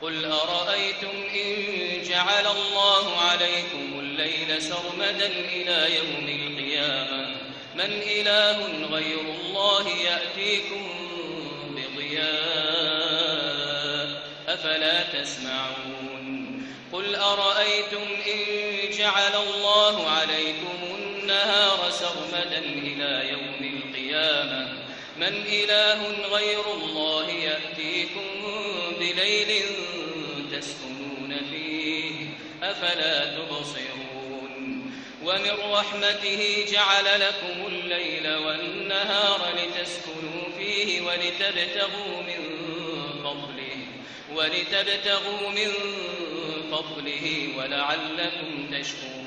قل أرأيتم إن جعل الله عليكم الليل سرمدا إلى يوم القيامة من إله غير الله يأتيكم بضياء أفلا تسمعون قل أرأيتم إن جعل الله عليكم النهار سرمدا إلى يوم القيامة من إله غير الله يأتيكم بليل تسكنون فيه أفلا تبصرون ومن رحمته جعل لكم الليل والنهار لتسكنوا فيه ولتبتغوا من فضله ولعلكم تشكرون